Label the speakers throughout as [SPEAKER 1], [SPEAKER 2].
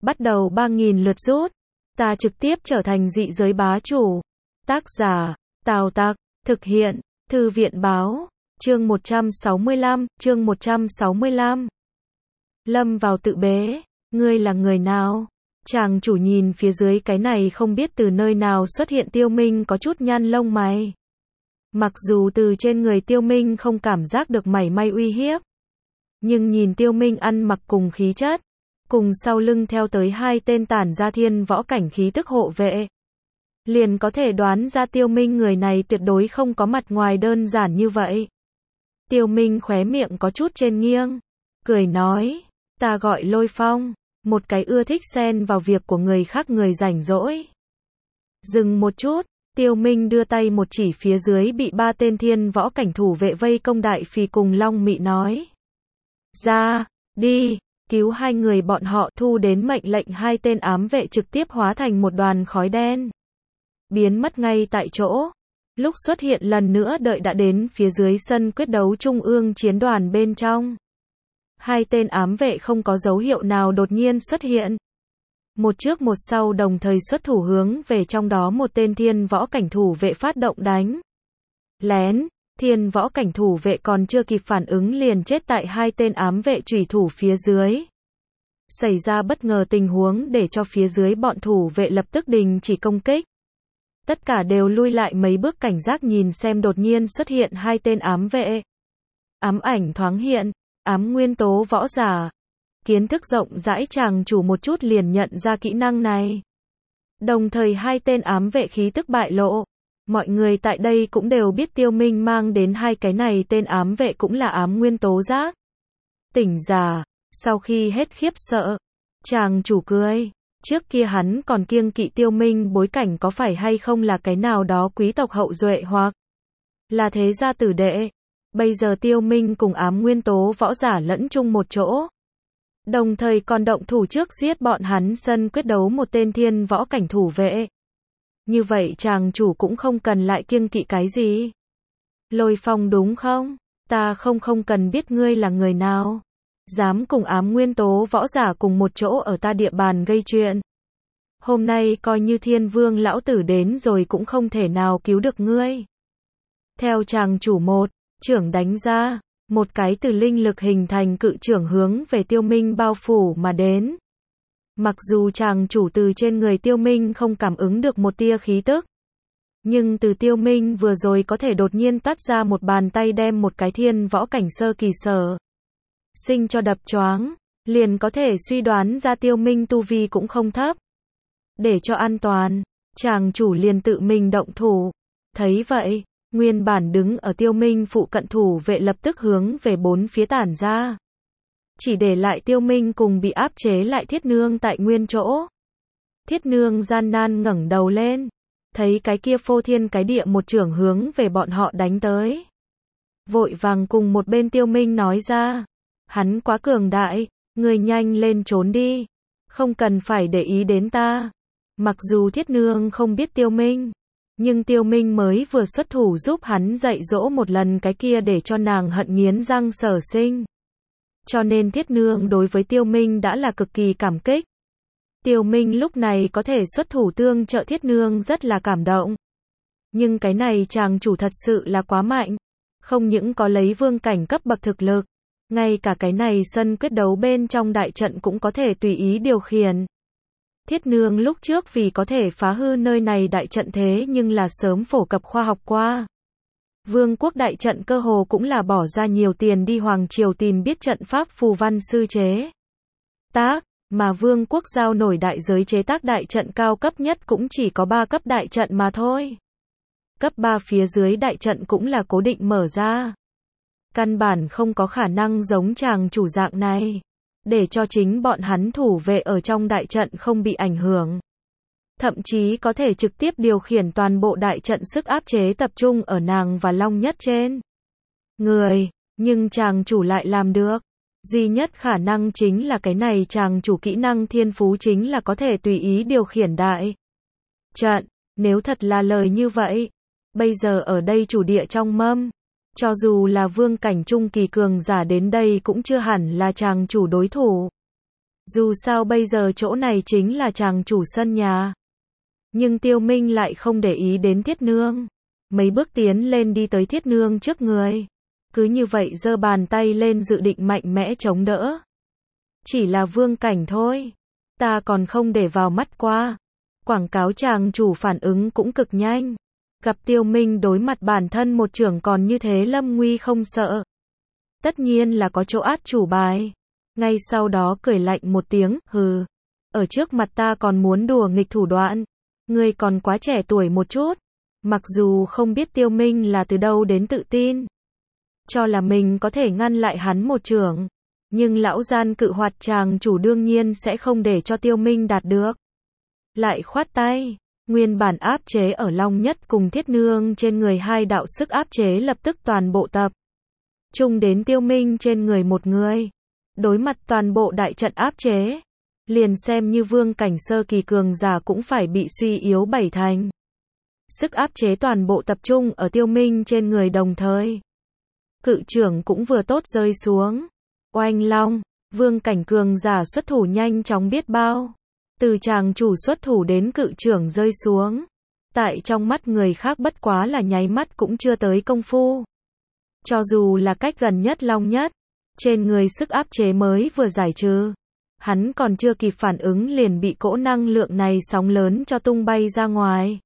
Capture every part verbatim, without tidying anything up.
[SPEAKER 1] bắt đầu ba nghìn lượt rút. Ta trực tiếp trở thành dị giới bá chủ. Tác giả, Tào Tặc, thực hiện, Thư viện báo, chương một trăm sáu mươi lăm, chương một trăm sáu mươi lăm. Lâm vào tự bế, ngươi là người nào? Chàng chủ nhìn phía dưới cái này không biết từ nơi nào xuất hiện Tiêu Minh có chút nhăn lông mày. Mặc dù từ trên người Tiêu Minh không cảm giác được mảy may uy hiếp, nhưng nhìn Tiêu Minh ăn mặc cùng khí chất, cùng sau lưng theo tới hai tên tản ra thiên võ cảnh khí tức hộ vệ, liền có thể đoán ra Tiêu Minh người này tuyệt đối không có mặt ngoài đơn giản như vậy. Tiêu Minh khóe miệng có chút trên nghiêng, cười nói, ta gọi Lôi Phong, một cái ưa thích xen vào việc của người khác người rảnh rỗi. Dừng một chút, Tiêu Minh đưa tay một chỉ phía dưới bị ba tên thiên võ cảnh thủ vệ vây công Đại Phì cùng Long Mị nói, ra, đi, cứu hai người bọn họ. Thu đến mệnh lệnh, hai tên ám vệ trực tiếp hóa thành một đoàn khói đen, biến mất ngay tại chỗ. Lúc xuất hiện lần nữa đợi đã đến phía dưới sân quyết đấu trung ương chiến đoàn bên trong. Hai tên ám vệ không có dấu hiệu nào đột nhiên xuất hiện. Một trước một sau đồng thời xuất thủ hướng về trong đó một tên thiên võ cảnh thủ vệ phát động đánh lén. Thiên võ cảnh thủ vệ còn chưa kịp phản ứng liền chết tại hai tên ám vệ chủy thủ phía dưới. Xảy ra bất ngờ tình huống để cho phía dưới bọn thủ vệ lập tức đình chỉ công kích. Tất cả đều lui lại mấy bước cảnh giác nhìn xem đột nhiên xuất hiện hai tên ám vệ. Ám ảnh thoáng hiện, ám nguyên tố võ giả. Kiến thức rộng rãi chàng chủ một chút liền nhận ra kỹ năng này. Đồng thời hai tên ám vệ khí tức bại lộ. Mọi người tại đây cũng đều biết Tiêu Minh mang đến hai cái này tên ám vệ cũng là ám nguyên tố giác. Tỉnh giả, sau khi hết khiếp sợ, chàng chủ cười. Trước kia hắn còn kiêng kỵ Tiêu Minh bối cảnh có phải hay không là cái nào đó quý tộc hậu duệ hoặc là thế gia tử đệ. Bây giờ Tiêu Minh cùng ám nguyên tố võ giả lẫn chung một chỗ. Đồng thời còn động thủ trước giết bọn hắn sân quyết đấu một tên thiên võ cảnh thủ vệ. Như vậy chàng chủ cũng không cần lại kiêng kỵ cái gì. Lôi Phong đúng không? Ta không không cần biết ngươi là người nào. Dám cùng ám nguyên tố võ giả cùng một chỗ ở ta địa bàn gây chuyện. Hôm nay coi như thiên vương lão tử đến rồi cũng không thể nào cứu được ngươi. Theo chàng chủ một, trưởng đánh ra, một cái từ linh lực hình thành cự trưởng hướng về Tiêu Minh bao phủ mà đến. Mặc dù chàng chủ từ trên người Tiêu Minh không cảm ứng được một tia khí tức, nhưng từ Tiêu Minh vừa rồi có thể đột nhiên tát ra một bàn tay đem một cái thiên võ cảnh sơ kỳ sở sinh cho đập choáng, liền có thể suy đoán ra Tiêu Minh tu vi cũng không thấp. Để cho an toàn, chàng chủ liền tự mình động thủ. Thấy vậy, nguyên bản đứng ở Tiêu Minh phụ cận thủ vệ lập tức hướng về bốn phía tản ra. Chỉ để lại Tiêu Minh cùng bị áp chế lại Thiết Nương tại nguyên chỗ. Thiết Nương gian nan ngẩng đầu lên, thấy cái kia phô thiên cái địa một trưởng hướng về bọn họ đánh tới. Vội vàng cùng một bên Tiêu Minh nói ra, hắn quá cường đại, người nhanh lên trốn đi, không cần phải để ý đến ta. Mặc dù Thiết Nương không biết Tiêu Minh, nhưng Tiêu Minh mới vừa xuất thủ giúp hắn dạy dỗ một lần cái kia để cho nàng hận nghiến răng sở sinh. Cho nên Thiết Nương đối với Tiêu Minh đã là cực kỳ cảm kích. Tiêu Minh lúc này có thể xuất thủ tương trợ Thiết Nương rất là cảm động. Nhưng cái này chàng chủ thật sự là quá mạnh. Không những có lấy vương cảnh cấp bậc thực lực, ngay cả cái này sân quyết đấu bên trong đại trận cũng có thể tùy ý điều khiển. Thiết Nương lúc trước vì có thể phá hư nơi này đại trận thế nhưng là sớm phổ cập khoa học qua. Vương quốc đại trận cơ hồ cũng là bỏ ra nhiều tiền đi Hoàng Triều tìm biết trận pháp phù văn sư chế tác, mà Vương quốc giao nổi đại giới chế tác đại trận cao cấp nhất cũng chỉ có ba cấp đại trận mà thôi. Cấp ba phía dưới đại trận cũng là cố định mở ra. Căn bản không có khả năng giống chàng chủ dạng này, để cho chính bọn hắn thủ vệ ở trong đại trận không bị ảnh hưởng. Thậm chí có thể trực tiếp điều khiển toàn bộ đại trận sức áp chế tập trung ở nàng và Long Nhất trên người, nhưng chàng chủ lại làm được. Duy nhất khả năng chính là cái này chàng chủ kỹ năng thiên phú chính là có thể tùy ý điều khiển đại trận. Nếu thật là lời như vậy, bây giờ ở đây chủ địa trong mâm, cho dù là vương cảnh trung kỳ cường giả đến đây cũng chưa hẳn là chàng chủ đối thủ. Dù sao bây giờ chỗ này chính là chàng chủ sân nhà. Nhưng Tiêu Minh lại không để ý đến Thiết Nương. Mấy bước tiến lên đi tới Thiết Nương trước người. Cứ như vậy giơ bàn tay lên dự định mạnh mẽ chống đỡ. Chỉ là vương cảnh thôi. Ta còn không để vào mắt qua. Quảng cáo chàng chủ phản ứng cũng cực nhanh. Gặp Tiêu Minh đối mặt bản thân một trưởng còn như thế lâm nguy không sợ. Tất nhiên là có chỗ át chủ bài. Ngay sau đó cười lạnh một tiếng, hừ. Ở trước mặt ta còn muốn đùa nghịch thủ đoạn. Ngươi còn quá trẻ tuổi một chút. Mặc dù không biết Tiêu Minh là từ đâu đến tự tin. Cho là mình có thể ngăn lại hắn một trưởng. Nhưng lão gian cự hoạt chàng chủ đương nhiên sẽ không để cho Tiêu Minh đạt được. Lại khoát tay. Nguyên bản áp chế ở Long Nhất cùng Thiết Nương trên người hai đạo sức áp chế lập tức toàn bộ tập. Trung đến Tiêu Minh trên người một người. Đối mặt toàn bộ đại trận áp chế. Liền xem như vương cảnh sơ kỳ cường giả cũng phải bị suy yếu bảy thành. Sức áp chế toàn bộ tập trung ở Tiêu Minh trên người đồng thời. Cự trưởng cũng vừa tốt rơi xuống. Oanh long, vương cảnh cường giả xuất thủ nhanh chóng biết bao. Từ chàng chủ xuất thủ đến cự trưởng rơi xuống. Tại trong mắt người khác bất quá là nháy mắt cũng chưa tới công phu. Cho dù là cách gần nhất Long Nhất. Trên người sức áp chế mới vừa giải trừ. Hắn còn chưa kịp phản ứng liền bị cỗ năng lượng này sóng lớn cho tung bay ra ngoài.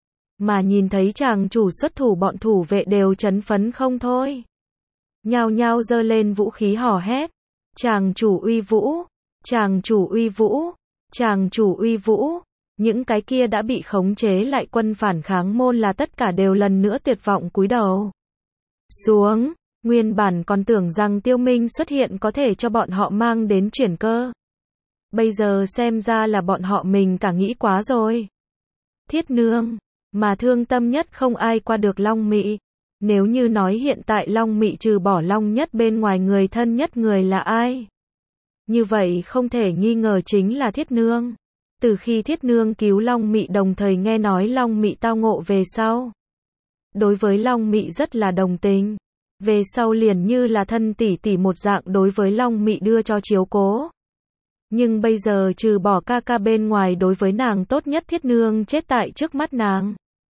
[SPEAKER 1] Mà nhìn thấy chàng chủ xuất thủ bọn thủ vệ đều chấn phấn không thôi. Nhao nhao giơ lên vũ khí hò hét. Chàng chủ uy vũ, chàng chủ uy vũ, chàng chủ uy vũ. Những cái kia đã bị khống chế lại quân phản kháng môn là tất cả đều lần nữa tuyệt vọng cúi đầu xuống. Nguyên bản còn tưởng rằng Tiêu Minh xuất hiện có thể cho bọn họ mang đến chuyển cơ. Bây giờ xem ra là bọn họ mình cả nghĩ quá rồi. Thiết Nương, mà thương tâm nhất không ai qua được Long Mị. Nếu như nói hiện tại Long Mị trừ bỏ Long Nhất bên ngoài người thân nhất người là ai? Như vậy không thể nghi ngờ chính là Thiết Nương. Từ khi Thiết Nương cứu Long Mị đồng thời nghe nói Long Mị tao ngộ về sau. Đối với Long Mị rất là đồng tình. Về sau liền như là thân tỷ tỷ một dạng đối với Long Mị đưa cho chiếu cố. Nhưng bây giờ trừ bỏ ca ca bên ngoài đối với nàng tốt nhất Thiết Nương chết tại trước mắt nàng.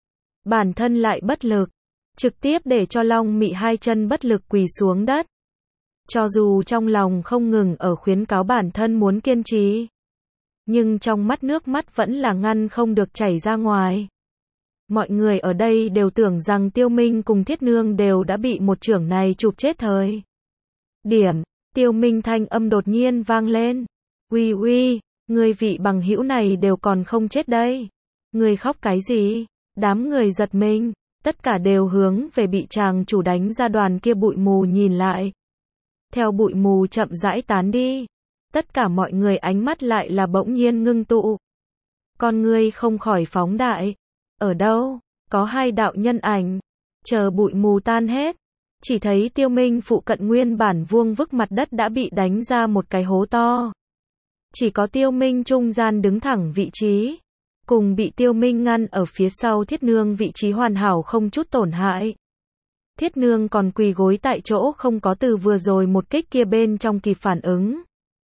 [SPEAKER 1] Bản thân lại bất lực. Trực tiếp để cho Long Mị hai chân bất lực quỳ xuống đất. Cho dù trong lòng không ngừng ở khuyến cáo bản thân muốn kiên trì. Nhưng trong mắt nước mắt vẫn là ngăn không được chảy ra ngoài. Mọi người ở đây đều tưởng rằng Tiêu Minh cùng Thiết Nương đều đã bị một chưởng này chụp chết thời. Điểm, Tiêu Minh thanh âm đột nhiên vang lên. Uy uy, người vị bằng hữu này đều còn không chết đây. Người khóc cái gì? Đám người giật mình, tất cả đều hướng về bị chàng chủ đánh ra đoàn kia bụi mù nhìn lại. Theo bụi mù chậm rãi tán đi, tất cả mọi người ánh mắt lại là bỗng nhiên ngưng tụ. Con ngươi không khỏi phóng đại. Ở đâu? Có hai đạo nhân ảnh. Chờ bụi mù tan hết. Chỉ thấy Tiêu Minh phụ cận nguyên bản vuông vức mặt đất đã bị đánh ra một cái hố to. Chỉ có Tiêu Minh trung gian đứng thẳng vị trí. Cùng bị Tiêu Minh ngăn ở phía sau Thiết Nương vị trí hoàn hảo không chút tổn hại. Thiết Nương còn quỳ gối tại chỗ không có từ vừa rồi một kích kia bên trong kịp phản ứng.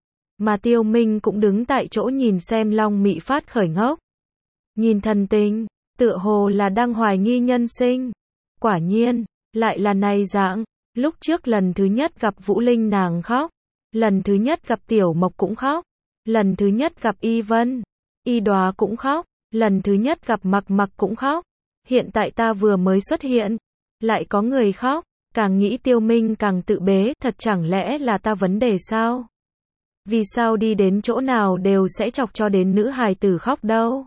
[SPEAKER 1] Mà Tiêu Minh cũng đứng tại chỗ nhìn xem Long Mị phát khởi ngốc. Nhìn thần tình, tựa hồ là đang hoài nghi nhân sinh. Quả nhiên, lại là này dạng. Lúc trước lần thứ nhất gặp Vũ Linh nàng khóc. Lần thứ nhất gặp Tiểu Mộc cũng khóc. Lần thứ nhất gặp Y Vân, Y Đóa cũng khóc. Lần thứ nhất gặp Mặc Mặc cũng khóc. Hiện tại ta vừa mới xuất hiện. Lại có người khóc. Càng nghĩ Tiêu Minh càng tự bế. Thật chẳng lẽ là ta vấn đề sao? Vì sao đi đến chỗ nào đều sẽ chọc cho đến nữ hài tử khóc đâu?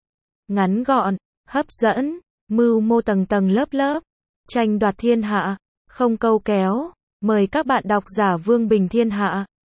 [SPEAKER 1] Ngắn gọn, hấp dẫn, mưu mô tầng tầng lớp lớp. Tranh đoạt thiên hạ, không câu kéo. Mời các bạn đọc giả Vương Bình Thiên Hạ.